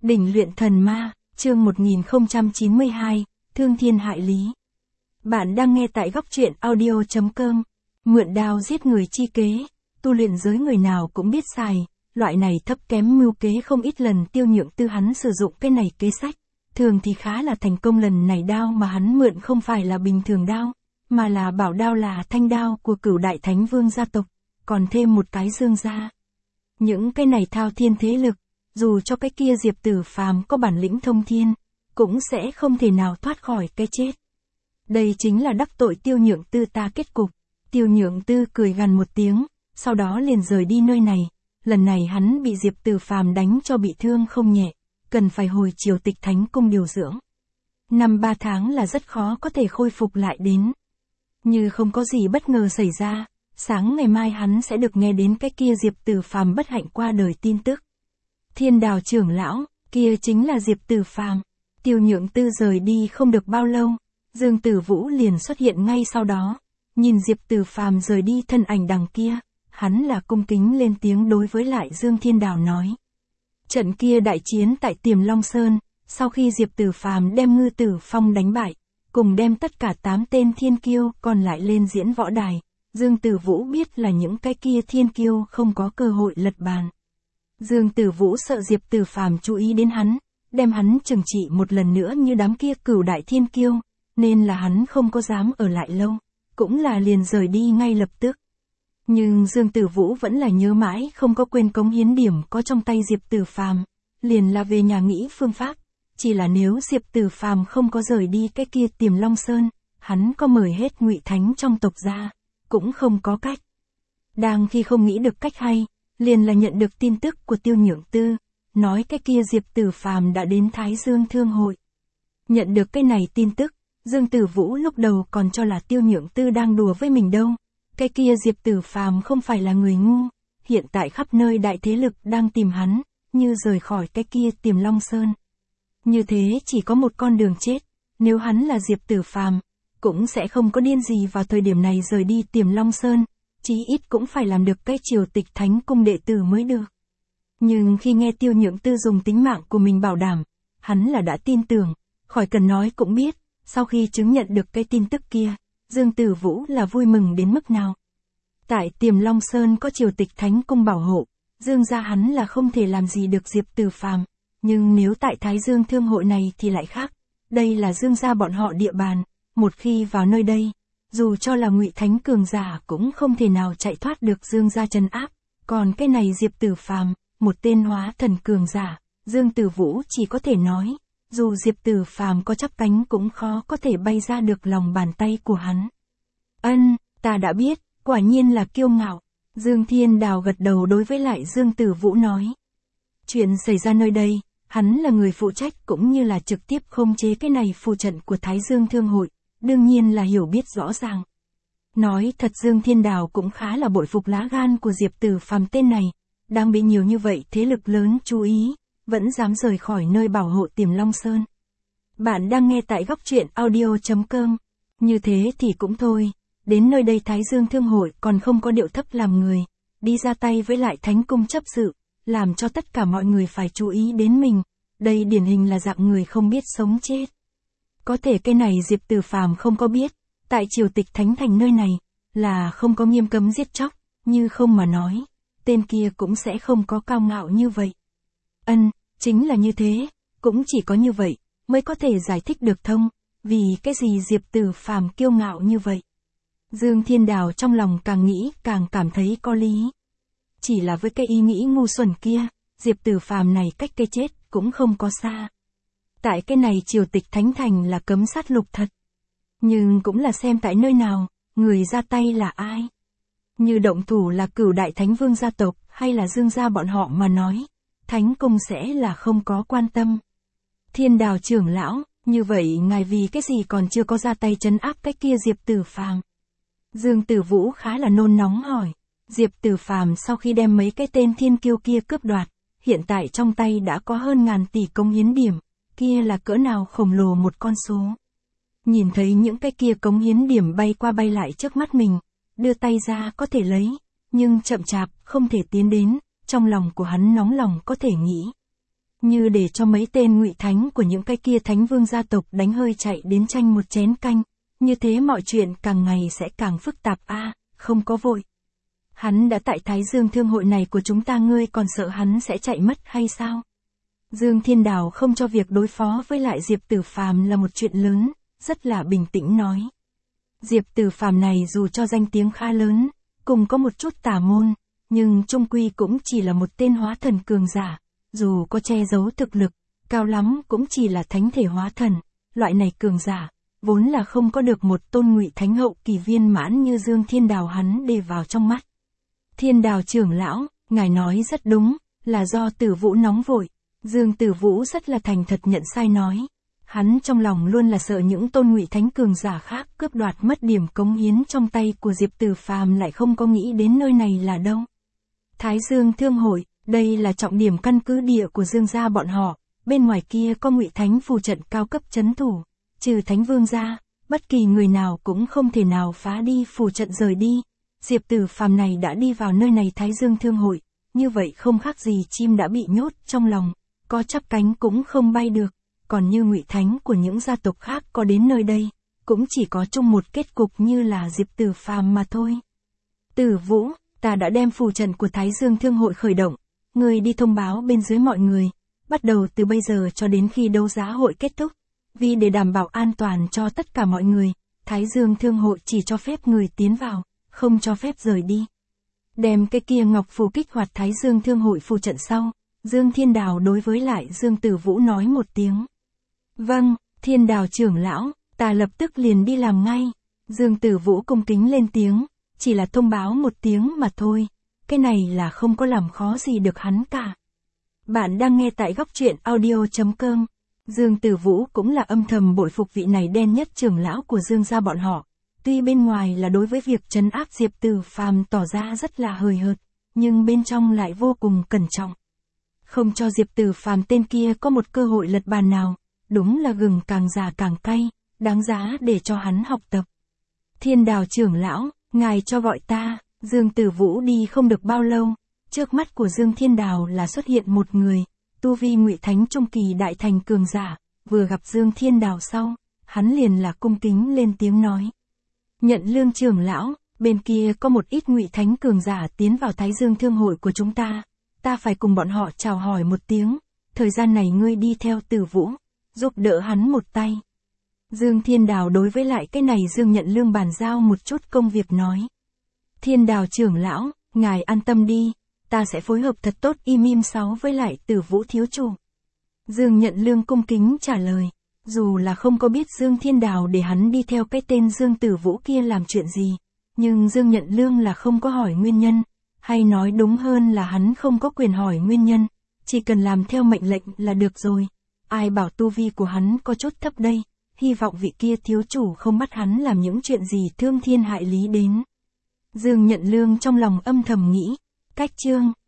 Đỉnh luyện thần ma, chương 1092, thương thiên hại lý. Bạn đang nghe tại góc truyện audio.com. Mượn đao giết người chi kế, tu luyện giới người nào cũng biết xài, loại này thấp kém mưu kế không ít lần Tiêu Nhượng Tư hắn sử dụng cái này kế sách. Thường thì khá là thành công, lần này đao mà hắn mượn không phải là bình thường đao, mà là bảo đao là thanh đao của Cửu Đại Thánh Vương gia tộc, còn thêm một cái dương gia. Những cái này thao thiên thế lực, dù cho cái kia Diệp Tử Phàm có bản lĩnh thông thiên, cũng sẽ không thể nào thoát khỏi cái chết. Đây chính là đắc tội Tiêu Nhượng Tư ta kết cục. Tiêu Nhượng Tư cười gằn một tiếng, sau đó liền rời đi nơi này. Lần này hắn bị Diệp Tử Phàm đánh cho bị thương không nhẹ, cần phải hồi Triều Tịch Thánh Cung điều dưỡng. 5-3 tháng là rất khó có thể khôi phục lại đến. Như không có gì bất ngờ xảy ra, sáng ngày mai hắn sẽ được nghe đến cái kia Diệp Tử Phàm bất hạnh qua đời tin tức. Thiên Đào trưởng lão, kia chính là Diệp Tử Phàm. Tiêu Nhượng Tư rời đi không được bao lâu, Dương Tử Vũ liền xuất hiện ngay sau đó. Nhìn Diệp Tử Phàm rời đi thân ảnh đằng kia, hắn là cung kính lên tiếng đối với lại Dương Thiên Đào nói. Trận kia đại chiến tại Tiềm Long Sơn, sau khi Diệp Tử Phàm đem Ngư Tử Phong đánh bại, cùng đem tất cả 8 tên thiên kiêu còn lại lên diễn võ đài, Dương Tử Vũ biết là những cái kia thiên kiêu không có cơ hội lật bàn. Dương Tử Vũ sợ Diệp Tử Phàm chú ý đến hắn, đem hắn trừng trị một lần nữa như đám kia cửu đại thiên kiêu, nên là hắn không có dám ở lại lâu, cũng là liền rời đi ngay lập tức. Nhưng Dương Tử Vũ vẫn là nhớ mãi không có quên cống hiến điểm có trong tay Diệp Tử Phàm, liền là về nhà nghĩ phương pháp, chỉ là nếu Diệp Tử Phàm không có rời đi cái kia Tiềm Long Sơn, hắn có mời hết Ngụy Thánh trong tộc ra, cũng không có cách. Đang khi không nghĩ được cách hay, liền là nhận được tin tức của Tiêu Nhượng Tư, nói cái kia Diệp Tử Phàm đã đến Thái Dương Thương Hội. Nhận được cái này tin tức, Dương Tử Vũ lúc đầu còn cho là Tiêu Nhượng Tư đang đùa với mình đâu. Cái kia Diệp Tử Phàm không phải là người ngu, hiện tại khắp nơi đại thế lực đang tìm hắn, như rời khỏi cái kia Tiềm Long Sơn. Như thế chỉ có một con đường chết, nếu hắn là Diệp Tử Phàm, cũng sẽ không có điên gì vào thời điểm này rời đi Tiềm Long Sơn, chí ít cũng phải làm được cái Triều Tịch Thánh Cung đệ tử mới được. Nhưng khi nghe Tiêu Nhượng Tư dùng tính mạng của mình bảo đảm, hắn là đã tin tưởng, khỏi cần nói cũng biết, sau khi chứng nhận được cái tin tức kia, Dương Tử Vũ là vui mừng đến mức nào. Tại Tiềm Long Sơn có Triều Tịch Thánh Cung bảo hộ, Dương gia hắn là không thể làm gì được Diệp Tử Phàm, nhưng nếu tại Thái Dương Thương Hội này thì lại khác, đây là Dương gia bọn họ địa bàn, một khi vào nơi đây, dù cho là Ngụy Thánh cường giả cũng không thể nào chạy thoát được Dương gia trấn áp, còn cái này Diệp Tử Phàm, một tên hóa thần cường giả, Dương Tử Vũ chỉ có thể nói, dù Diệp Tử Phàm có chắp cánh cũng khó có thể bay ra được lòng bàn tay của hắn. Ân, ta đã biết, quả nhiên là kiêu ngạo. Dương Thiên Đào gật đầu đối với lại Dương Tử Vũ nói. Chuyện xảy ra nơi đây, hắn là người phụ trách cũng như là trực tiếp khống chế cái này phù trận của Thái Dương Thương Hội, đương nhiên là hiểu biết rõ ràng. Nói thật Dương Thiên Đào cũng khá là bội phục lá gan của Diệp Tử Phàm tên này, đang bị nhiều như vậy thế lực lớn chú ý, vẫn dám rời khỏi nơi bảo hộ Tiềm Long Sơn. Bạn đang nghe tại góc truyện audio.com. Như thế thì cũng thôi, đến nơi đây Thái Dương Thương Hội còn không có điệu thấp làm người, đi ra tay với lại Thánh Cung chấp sự, làm cho tất cả mọi người phải chú ý đến mình, đây điển hình là dạng người không biết sống chết. Có thể cái này Diệp Tử Phàm không có biết, tại Triều Tịch Thánh Thành nơi này, là không có nghiêm cấm giết chóc, như không mà nói, tên kia cũng sẽ không có cao ngạo như vậy. Ân, chính là như thế, cũng chỉ có như vậy, mới có thể giải thích được thông, vì cái gì Diệp Tử Phàm kiêu ngạo như vậy. Dương Thiên Đào trong lòng càng nghĩ càng cảm thấy có lý. Chỉ là với cái ý nghĩ ngu xuẩn kia, Diệp Tử Phàm này cách cái chết cũng không có xa. Tại cái này Triều Tịch Thánh Thành là cấm sát lục thật. Nhưng cũng là xem tại nơi nào, người ra tay là ai. Như động thủ là Cửu Đại Thánh Vương gia tộc hay là Dương gia bọn họ mà nói, Thánh Cung sẽ là không có quan tâm. Thiên Đào trưởng lão, như vậy ngài vì cái gì còn chưa có ra tay trấn áp cái kia Diệp Tử Phàm? Dương Tử Vũ khá là nôn nóng hỏi. Diệp Tử Phàm sau khi đem mấy cái tên thiên kiêu kia cướp đoạt, hiện tại trong tay đã có hơn ngàn tỷ cống hiến điểm, kia là cỡ nào khổng lồ một con số. Nhìn thấy những cái kia cống hiến điểm bay qua bay lại trước mắt mình, đưa tay ra có thể lấy, nhưng chậm chạp không thể tiến đến, trong lòng của hắn nóng lòng có thể nghĩ. như để cho mấy tên ngụy thánh của những cái kia thánh vương gia tộc đánh hơi chạy đến tranh một chén canh, như thế mọi chuyện càng ngày sẽ càng phức tạp không có vội. Hắn đã tại Thái Dương Thương hội này của chúng ta, ngươi còn sợ hắn sẽ chạy mất hay sao? Dương Thiên Đào không cho việc đối phó với lại Diệp Tử Phàm là một chuyện lớn, rất là bình tĩnh nói. Diệp Tử Phàm này dù cho danh tiếng khá lớn, cùng có một chút tà môn, nhưng chung quy cũng chỉ là một tên hóa thần cường giả, dù có che giấu thực lực, cao lắm cũng chỉ là thánh thể hóa thần, loại này cường giả, vốn là không có được một tôn ngụy thánh hậu kỳ viên mãn như Dương Thiên Đào hắn để vào trong mắt. Thiên Đào trưởng lão, ngài nói rất đúng, là do Tử Vũ nóng vội. Dương Tử Vũ rất là thành thật nhận sai nói. Hắn trong lòng luôn là sợ những tôn ngụy thánh cường giả khác cướp đoạt mất điểm cống hiến trong tay của Diệp Tử Phàm, lại không có nghĩ đến nơi này là đâu. Thái Dương Thương hội, đây là trọng điểm căn cứ địa của Dương gia bọn họ, bên ngoài kia có ngụy thánh phù trận cao cấp trấn thủ, trừ Thánh Vương gia, bất kỳ người nào cũng không thể nào phá đi phù trận rời đi. Diệp Tử Phàm này đã đi vào nơi này Thái Dương Thương hội, như vậy không khác gì chim đã bị nhốt trong lòng, có chắp cánh cũng không bay được, còn như ngụy thánh của những gia tộc khác có đến nơi đây, cũng chỉ có chung một kết cục như là Diệp Tử Phàm mà thôi. Tử Vũ, ta đã đem phù trận của Thái Dương Thương hội khởi động, ngươi đi thông báo bên dưới mọi người, bắt đầu từ bây giờ cho đến khi đấu giá hội kết thúc, vì để đảm bảo an toàn cho tất cả mọi người, Thái Dương Thương hội chỉ cho phép người tiến vào, không cho phép rời đi. Đem cái kia ngọc phù kích hoạt Thái Dương Thương hội phù trận sau, Dương Thiên Đào đối với lại Dương Tử Vũ nói một tiếng. Vâng, Thiên Đào trưởng lão, ta lập tức liền đi làm ngay. Dương Tử Vũ cung kính lên tiếng, chỉ là thông báo một tiếng mà thôi, cái này là không có làm khó gì được hắn cả. Bạn đang nghe tại góc truyện audio.com. Dương Tử Vũ cũng là âm thầm bội phục vị này đen nhất trưởng lão của Dương gia bọn họ. Tuy bên ngoài là đối với việc trấn áp Diệp Tử Phàm tỏ ra rất là hời hợt, nhưng bên trong lại vô cùng cẩn trọng. Không cho Diệp Tử Phàm tên kia có một cơ hội lật bàn nào, đúng là gừng càng già càng cay, đáng giá để cho hắn học tập. Thiên Đào trưởng lão, ngài cho gọi ta. Dương Tử Vũ đi không được bao lâu, trước mắt của Dương Thiên Đào là xuất hiện một người, tu vi ngụy thánh trung kỳ đại thành cường giả, vừa gặp Dương Thiên Đào sau, hắn liền là cung kính lên tiếng nói. Nhận Lương trưởng lão, bên kia có một ít ngụy thánh cường giả tiến vào Thái Dương Thương hội của chúng ta phải cùng bọn họ chào hỏi một tiếng, thời gian này ngươi đi theo Tử Vũ, giúp đỡ hắn một tay. Dương Thiên Đào đối với lại cái này Dương Nhận Lương bàn giao một chút công việc nói. Thiên Đào trưởng lão, ngài an tâm đi, ta sẽ phối hợp thật tốt im 6 với lại Tử Vũ thiếu chủ. Dương Nhận Lương cung kính trả lời, dù là không có biết Dương Thiên Đào để hắn đi theo cái tên Dương Tử Vũ kia làm chuyện gì, nhưng Dương Nhận Lương là không có hỏi nguyên nhân, hay nói đúng hơn là hắn không có quyền hỏi nguyên nhân, chỉ cần làm theo mệnh lệnh là được rồi. Ai bảo tu vi của hắn có chút thấp đây, hy vọng vị kia thiếu chủ không bắt hắn làm những chuyện gì thương thiên hại lý đến. Dương Nhận Lương trong lòng âm thầm nghĩ, cách chương